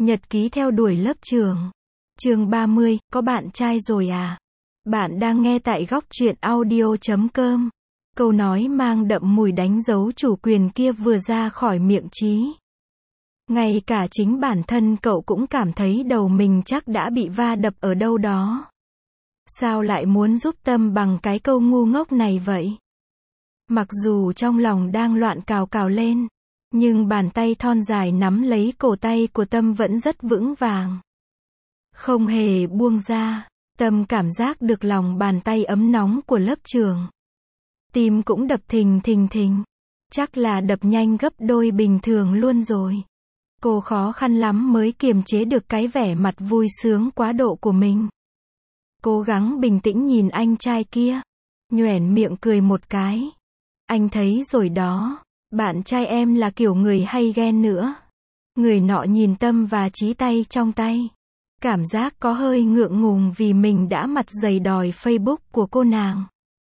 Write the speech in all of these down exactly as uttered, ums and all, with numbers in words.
Nhật ký theo đuổi lớp trưởng. Chương ba mươi, có bạn trai rồi à? Bạn đang nghe tại góc truyện audio chấm com. Câu nói mang đậm mùi đánh dấu chủ quyền kia vừa ra khỏi miệng Chí. Ngay cả chính bản thân cậu cũng cảm thấy đầu mình chắc đã bị va đập ở đâu đó. Sao lại muốn giúp Tâm bằng cái câu ngu ngốc này vậy? Mặc dù trong lòng đang loạn cào cào lên, nhưng bàn tay thon dài nắm lấy cổ tay của Tâm vẫn rất vững vàng. Không hề buông ra, Tâm cảm giác được lòng bàn tay ấm nóng của lớp trưởng. Tim cũng đập thình thình thình. Chắc là đập nhanh gấp đôi bình thường luôn rồi. Cô khó khăn lắm mới kiềm chế được cái vẻ mặt vui sướng quá độ của mình. Cố gắng bình tĩnh nhìn anh trai kia. Nhoẻn miệng cười một cái. Anh thấy rồi đó. Bạn trai em là kiểu người hay ghen nữa. Người nọ nhìn Tâm và Chí tay trong tay. Cảm giác có hơi ngượng ngùng vì mình đã mặt dày đòi Facebook của cô nàng.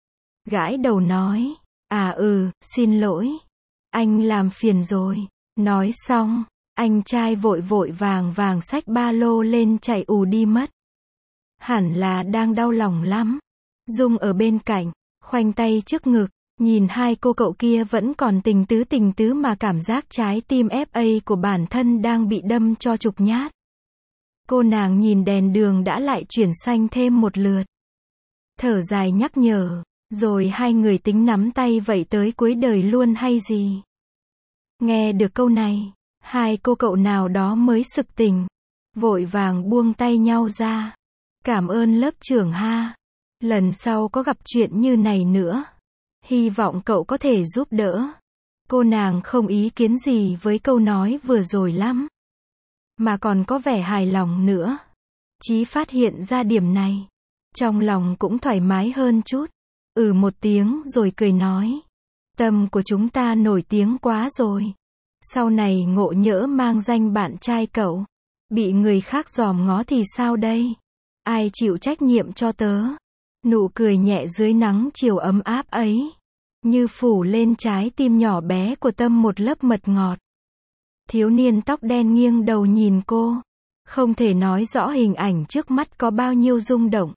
Gãi đầu nói. À ừ, xin lỗi. Anh làm phiền rồi. Nói xong, anh trai vội vội vàng vàng xách ba lô lên chạy ù đi mất. Hẳn là đang đau lòng lắm. Dung ở bên cạnh, khoanh tay trước ngực, nhìn hai cô cậu kia vẫn còn tình tứ tình tứ mà cảm giác trái tim ép a của bản thân đang bị đâm cho chục nhát. Cô nàng nhìn đèn đường đã lại chuyển xanh thêm một lượt. Thở dài nhắc nhở, rồi hai người tính nắm tay vậy tới cuối đời luôn hay gì? Nghe được câu này, hai cô cậu nào đó mới sực tỉnh, vội vàng buông tay nhau ra. Cảm ơn lớp trưởng ha. Lần sau có gặp chuyện như này nữa, hy vọng cậu có thể giúp đỡ. Cô nàng không ý kiến gì với câu nói vừa rồi lắm, mà còn có vẻ hài lòng nữa. Chí phát hiện ra điểm này, trong lòng cũng thoải mái hơn chút. Ừ một tiếng rồi cười nói. Tâm của chúng ta nổi tiếng quá rồi. Sau này ngộ nhỡ mang danh bạn trai cậu, bị người khác dòm ngó thì sao đây? Ai chịu trách nhiệm cho tớ? Nụ cười nhẹ dưới nắng chiều ấm áp ấy, như phủ lên trái tim nhỏ bé của Tâm một lớp mật ngọt. Thiếu niên tóc đen nghiêng đầu nhìn cô, không thể nói rõ hình ảnh trước mắt có bao nhiêu rung động.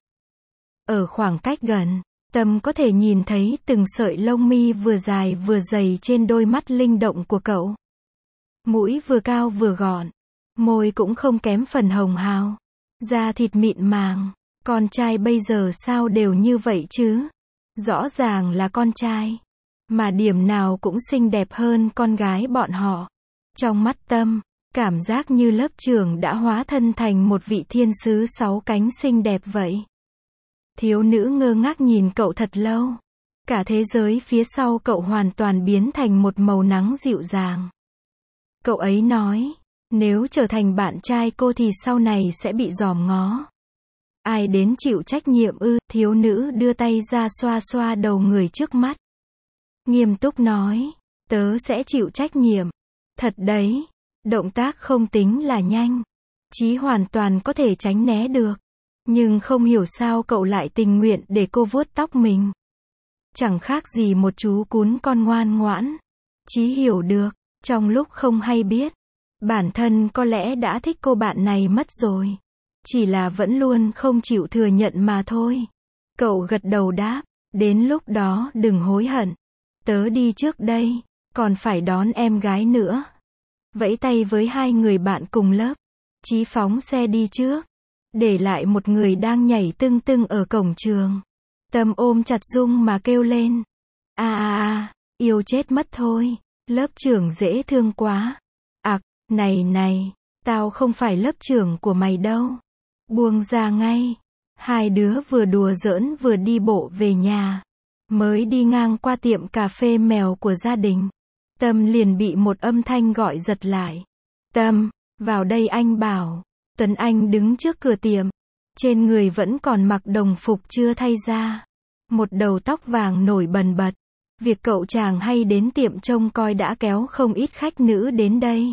Ở khoảng cách gần, Tâm có thể nhìn thấy từng sợi lông mi vừa dài vừa dày trên đôi mắt linh động của cậu. Mũi vừa cao vừa gọn, môi cũng không kém phần hồng hào, da thịt mịn màng. Con trai bây giờ sao đều như vậy chứ? Rõ ràng là con trai, mà điểm nào cũng xinh đẹp hơn con gái bọn họ. Trong mắt Tâm, cảm giác như lớp trưởng đã hóa thân thành một vị thiên sứ sáu cánh xinh đẹp vậy. Thiếu nữ ngơ ngác nhìn cậu thật lâu. Cả thế giới phía sau cậu hoàn toàn biến thành một màu nắng dịu dàng. Cậu ấy nói, nếu trở thành bạn trai cô thì sau này sẽ bị dòm ngó. Ai đến chịu trách nhiệm ư? Thiếu nữ đưa tay ra xoa xoa đầu người trước mắt. Nghiêm túc nói, tớ sẽ chịu trách nhiệm. Thật đấy, động tác không tính là nhanh. Chí hoàn toàn có thể tránh né được. Nhưng không hiểu sao cậu lại tình nguyện để cô vuốt tóc mình. Chẳng khác gì một chú cún con ngoan ngoãn. Chí hiểu được, trong lúc không hay biết, bản thân có lẽ đã thích cô bạn này mất rồi. Chỉ là vẫn luôn không chịu thừa nhận mà thôi. Cậu gật đầu đáp, đến lúc đó đừng hối hận. Tớ đi trước đây, còn phải đón em gái nữa. Vẫy tay với hai người bạn cùng lớp, Chí phóng xe đi trước, để lại một người đang nhảy tưng tưng ở cổng trường. Tâm ôm chặt Dung mà kêu lên. A a a, yêu chết mất thôi, lớp trưởng dễ thương quá. Ặc, này này, tao không phải lớp trưởng của mày đâu. Buông ra ngay. Hai đứa vừa đùa giỡn vừa đi bộ về nhà. Mới đi ngang qua tiệm cà phê mèo của gia đình, Tâm liền bị một âm thanh gọi giật lại. Tâm, vào đây anh bảo. Tuấn Anh đứng trước cửa tiệm. Trên người vẫn còn mặc đồng phục chưa thay ra. Một đầu tóc vàng nổi bần bật. Việc cậu chàng hay đến tiệm trông coi đã kéo không ít khách nữ đến đây.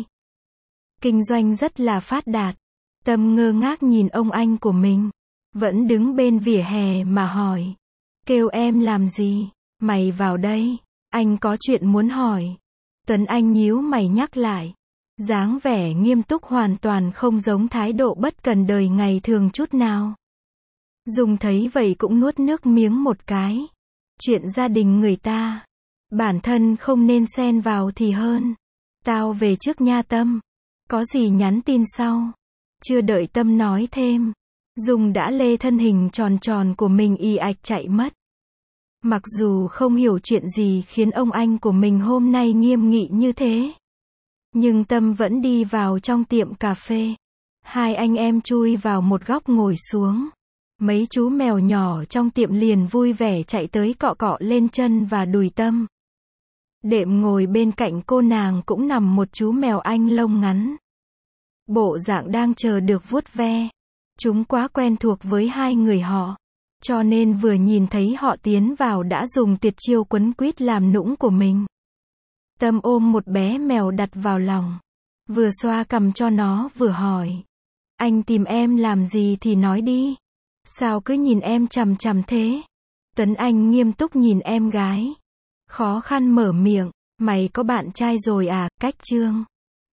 Kinh doanh rất là phát đạt. Tâm ngơ ngác nhìn ông anh của mình, vẫn đứng bên vỉa hè mà hỏi. Kêu em làm gì? Mày vào đây, anh có chuyện muốn hỏi. Tuấn Anh nhíu mày nhắc lại. Dáng vẻ nghiêm túc hoàn toàn không giống thái độ bất cần đời ngày thường chút nào. Dung thấy vậy cũng nuốt nước miếng một cái. Chuyện gia đình người ta, bản thân không nên xen vào thì hơn. Tao về trước nha Tâm. Có gì nhắn tin sau. Chưa đợi Tâm nói thêm, Dung đã lê thân hình tròn tròn của mình ì ạch chạy mất. Mặc dù không hiểu chuyện gì khiến ông anh của mình hôm nay nghiêm nghị như thế, nhưng Tâm vẫn đi vào trong tiệm cà phê. Hai anh em chui vào một góc ngồi xuống. Mấy chú mèo nhỏ trong tiệm liền vui vẻ chạy tới cọ cọ lên chân và đùi Tâm. Đệm ngồi bên cạnh cô nàng cũng nằm một chú mèo Anh lông ngắn. Bộ dạng đang chờ được vuốt ve. Chúng quá quen thuộc với hai người họ, cho nên vừa nhìn thấy họ tiến vào đã dùng tuyệt chiêu quấn quýt làm nũng của mình. Tâm ôm một bé mèo đặt vào lòng, vừa xoa cằm cho nó vừa hỏi. Anh tìm em làm gì thì nói đi. Sao cứ nhìn em chằm chằm thế? Tấn Anh nghiêm túc nhìn em gái. Khó khăn mở miệng. Mày có bạn trai rồi à? Cách chương